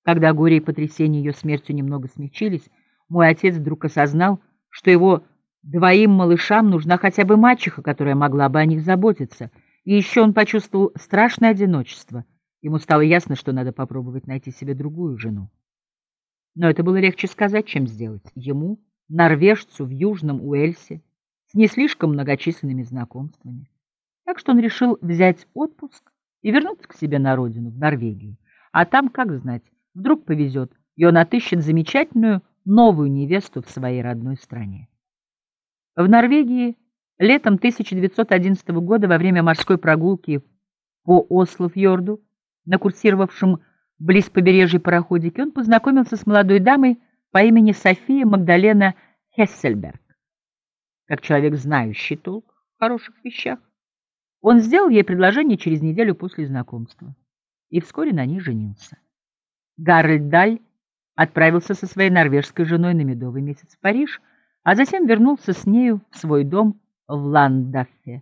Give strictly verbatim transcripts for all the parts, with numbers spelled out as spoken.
Когда горе и потрясение ее смертью немного смягчились, мой отец вдруг осознал, что его двоим малышам нужна хотя бы мачеха, которая могла бы о них заботиться. И еще он почувствовал страшное одиночество. Ему стало ясно, что надо попробовать найти себе другую жену. Но это было легче сказать, чем сделать. Ему, норвежцу в Южном Уэльсе, с не слишком многочисленными знакомствами. Так что он решил взять отпуск и вернуться к себе на родину, в Норвегию. А там, как знать, вдруг повезет, и он отыщет замечательную новую невесту в своей родной стране. В Норвегии летом тысяча девятьсот одиннадцатого года во время морской прогулки по Ослофьорду на курсировавшем близ побережья пароходике он познакомился с молодой дамой по имени София Магдалена Хессельберг. Как человек, знающий толк в хороших вещах, он сделал ей предложение через неделю после знакомства и вскоре на ней женился. Гарольд Даль отправился со своей норвежской женой на медовый месяц в Париж, а затем вернулся с нею в свой дом в Ландаффе.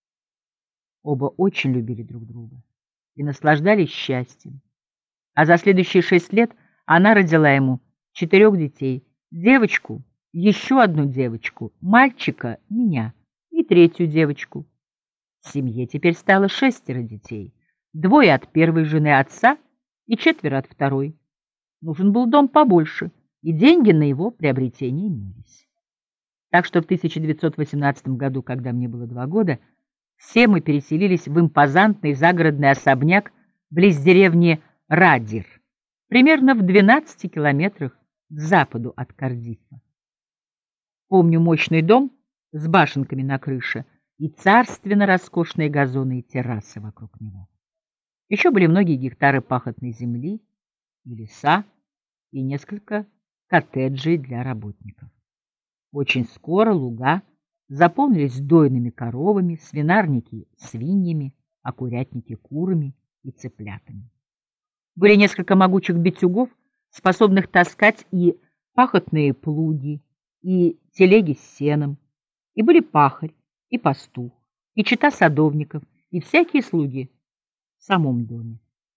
Оба очень любили друг друга и наслаждались счастьем. А за следующие шесть лет она родила ему четырех детей: девочку, еще одну девочку, мальчика, меня, и третью девочку. В семье теперь стало шестеро детей, двое от первой жены отца и четверо от второй. Нужен был дом побольше, и деньги на его приобретение имелись. Так что в тысяча девятьсот восемнадцатом году, когда мне было два года, все мы переселились в импозантный загородный особняк близ деревни Радир, примерно в двенадцати километрах к западу от Кардиффа. Помню мощный дом с башенками на крыше и царственно роскошные газоны и террасы вокруг него. Еще были многие гектары пахотной земли и леса, и несколько коттеджей для работников. Очень скоро луга заполнились дойными коровами, свинарники — свиньями, а курятники — курами и цыплятами. Были несколько могучих битюгов, способных таскать и пахотные плуги, и телеги с сеном, и были пахарь, и пастух, и чета садовников, и всякие слуги в самом доме.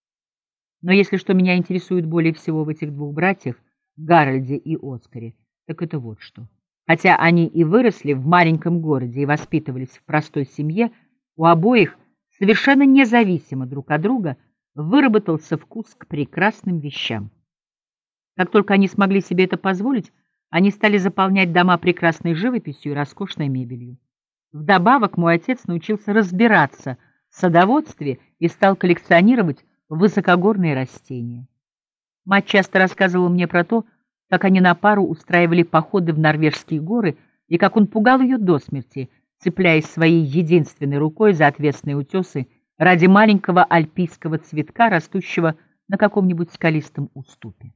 Но если что меня интересует более всего в этих двух братьях, Гарольде и Оскаре, так это вот что. Хотя они и выросли в маленьком городе и воспитывались в простой семье, у обоих, совершенно независимо друг от друга, выработался вкус к прекрасным вещам. Как только они смогли себе это позволить, они стали заполнять дома прекрасной живописью и роскошной мебелью. Вдобавок мой отец научился разбираться в садоводстве и стал коллекционировать высокогорные растения. Мать часто рассказывала мне про то, как они на пару устраивали походы в норвежские горы и как он пугал ее до смерти, цепляясь своей единственной рукой за отвесные утесы ради маленького альпийского цветка, растущего на каком-нибудь скалистом уступе.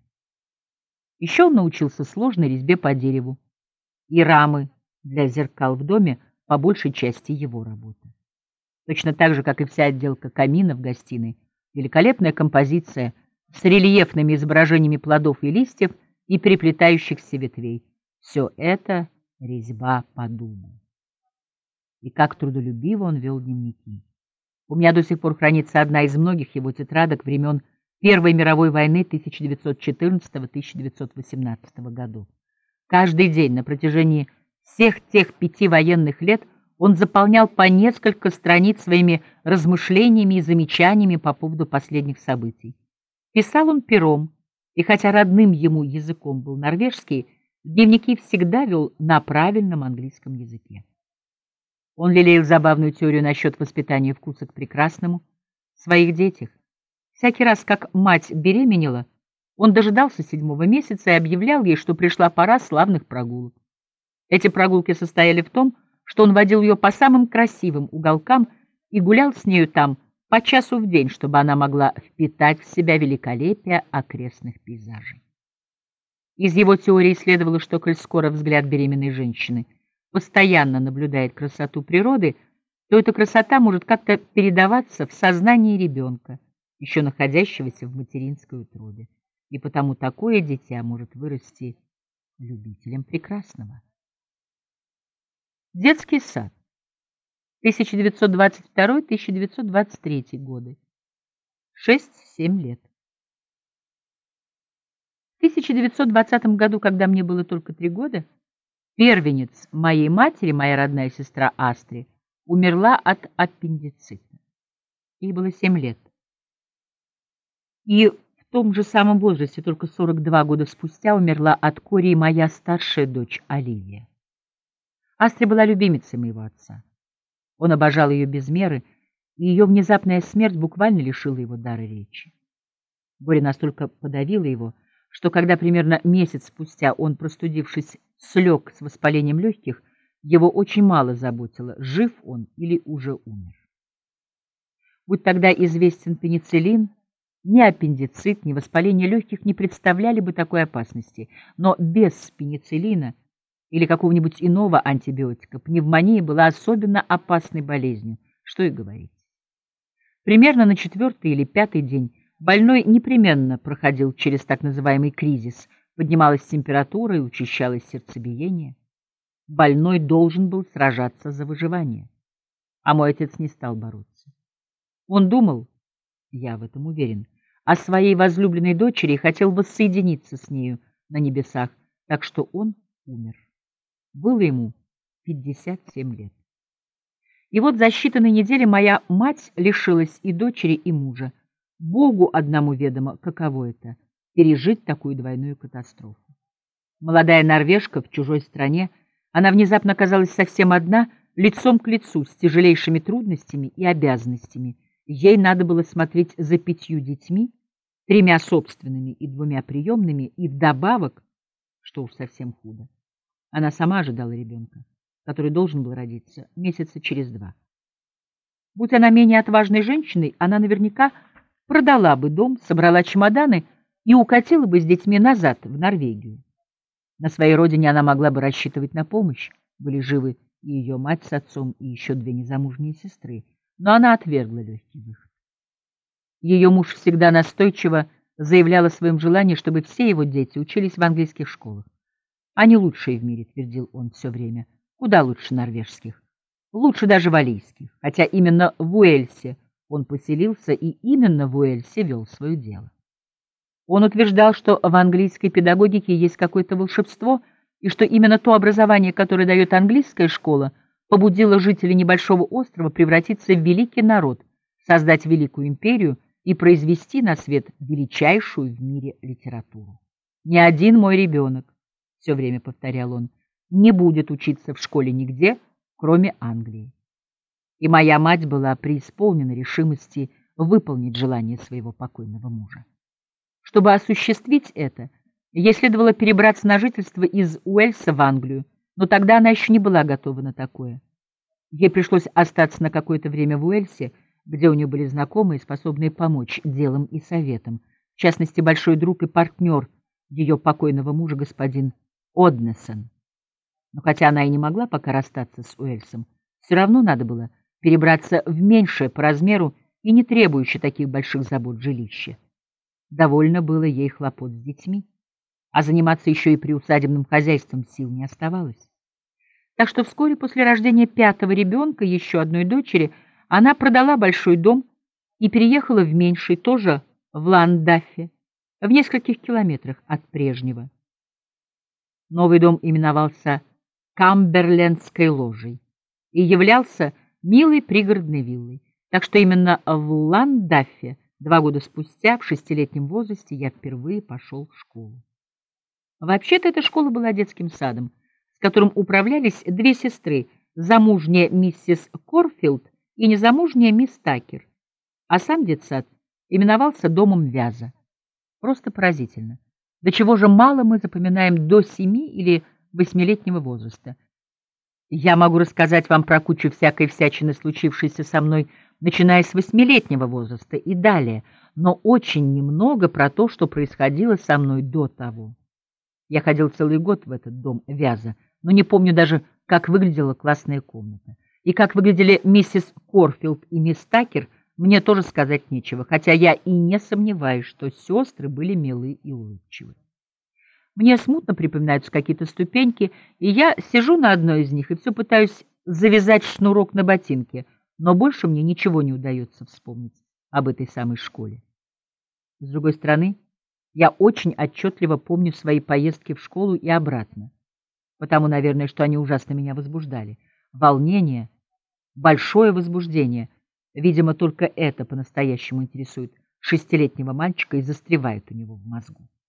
Еще он научился сложной резьбе по дереву, и рамы для зеркал в доме по большей части его работы. Точно так же, как и вся отделка камина в гостиной, великолепная композиция с рельефными изображениями плодов и листьев и переплетающихся ветвей. Все это резьба по дубу. И как трудолюбиво он вел дневники. У меня до сих пор хранится одна из многих его тетрадок времен Первой мировой войны тысяча девятьсот четырнадцатого — тысяча девятьсот восемнадцатого годов. Каждый день на протяжении всех тех пяти военных лет он заполнял по несколько страниц своими размышлениями и замечаниями по поводу последних событий. Писал он пером, и хотя родным ему языком был норвежский, дневники всегда вел на правильном английском языке. Он лелеял забавную теорию насчет воспитания вкуса к прекрасному в своих детях. Всякий раз, как мать беременела, он дожидался седьмого месяца и объявлял ей, что пришла пора славных прогулок. Эти прогулки состояли в том, что он водил ее по самым красивым уголкам и гулял с нею там по часу в день, чтобы она могла впитать в себя великолепие окрестных пейзажей. Из его теории следовало, что, коль скоро взгляд беременной женщины постоянно наблюдает красоту природы, то эта красота может как-то передаваться в сознании ребенка, еще находящегося в материнской утробе, и потому такое дитя может вырасти любителем прекрасного. Детский сад. тысяча девятьсот двадцать второй — тысяча девятьсот двадцать третий годы. шесть-семь лет. В тысяча девятьсот двадцатом году, когда мне было только три года, первенец моей матери, моя родная сестра Астри, умерла от аппендицита. Ей было семь лет. И в том же самом возрасте, только сорок два года спустя, умерла от кори моя старшая дочь Оливия. Астри была любимицей моего отца. Он обожал ее без меры, и ее внезапная смерть буквально лишила его дара речи. Горе настолько подавило его, что когда примерно месяц спустя он, простудившись, слег с воспалением легких, его очень мало заботило, жив он или уже умер. Будь тогда известен пенициллин, ни аппендицит, ни воспаление легких не представляли бы такой опасности, но без пенициллина или какого-нибудь иного антибиотика пневмония была особенно опасной болезнью, что и говорить. Примерно на четвертый или пятый день больной непременно проходил через так называемый кризис, поднималась температура и учащалось сердцебиение. Больной должен был сражаться за выживание, а мой отец не стал бороться. Он думал, я в этом уверен, о своей возлюбленной дочери и хотел воссоединиться с нею на небесах, так что он умер. Было ему пятьдесят семь лет. И вот за считанные недели моя мать лишилась и дочери, и мужа. Богу одному ведомо, каково это — пережить такую двойную катастрофу. Молодая норвежка в чужой стране, она внезапно оказалась совсем одна, лицом к лицу с тяжелейшими трудностями и обязанностями. Ей надо было смотреть за пятью детьми, тремя собственными и двумя приемными, и вдобавок, что уж совсем худо, она сама ожидала ребенка, который должен был родиться месяца через два. Будь она менее отважной женщиной, она наверняка продала бы дом, собрала чемоданы и укатила бы с детьми назад, в Норвегию. На своей родине она могла бы рассчитывать на помощь, были живы и ее мать с отцом, и еще две незамужние сестры, но она отвергла легкий выход. Ее муж всегда настойчиво заявлял о своем желании, чтобы все его дети учились в английских школах. Они лучшие в мире, твердил он все время, куда лучше норвежских, лучше даже валлийских, хотя именно в Уэльсе он поселился и именно в Уэльсе вел свое дело. Он утверждал, что в английской педагогике есть какое-то волшебство, и что именно то образование, которое дает английская школа, побудило жителей небольшого острова превратиться в великий народ, создать великую империю и произвести на свет величайшую в мире литературу. «Ни один мой ребенок, — все время повторял он, — не будет учиться в школе нигде, кроме Англии». И моя мать была преисполнена решимости выполнить желание своего покойного мужа. Чтобы осуществить это, ей следовало перебраться на жительство из Уэльса в Англию, но тогда она еще не была готова на такое. Ей пришлось остаться на какое-то время в Уэльсе, где у нее были знакомые, способные помочь делом и советом, в частности, большой друг и партнер ее покойного мужа, господин Однессон. Но хотя она и не могла пока расстаться с Уэльсом, все равно надо было перебраться в меньшее по размеру и не требующее таких больших забот жилище. Довольно было ей хлопот с детьми, а заниматься еще и приусадебным хозяйством сил не оставалось. Так что вскоре после рождения пятого ребенка, еще одной дочери, она продала большой дом и переехала в меньший, тоже в Ландаффе, в нескольких километрах от прежнего. Новый дом именовался Камберлендской ложей и являлся милой пригородной виллой, так что именно в Ландаффе два года спустя, в шестилетнем возрасте, я впервые пошел в школу. Вообще-то эта школа была детским садом, с которым управлялись две сестры, замужняя миссис Корфилд и незамужняя мисс Такер, а сам детсад именовался домом Вяза. Просто поразительно. До чего же мало мы запоминаем до семи или восьмилетнего возраста. Я могу рассказать вам про кучу всякой всячины, случившейся со мной, начиная с восьмилетнего возраста и далее, но очень немного про то, что происходило со мной до того. Я ходил целый год в этот дом Вяза, но не помню даже, как выглядела классная комната. И как выглядели миссис Корфилд и мисс Такер, мне тоже сказать нечего, хотя я и не сомневаюсь, что сестры были милы и улыбчивы. Мне смутно припоминаются какие-то ступеньки, и я сижу на одной из них и все пытаюсь завязать шнурок на ботинке, но больше мне ничего не удается вспомнить об этой самой школе. С другой стороны, Я очень отчетливо помню свои поездки в школу и обратно, потому, наверное, что они ужасно меня возбуждали. Волнение, большое возбуждение, видимо, только это по-настоящему интересует шестилетнего мальчика и застревает у него в мозгу.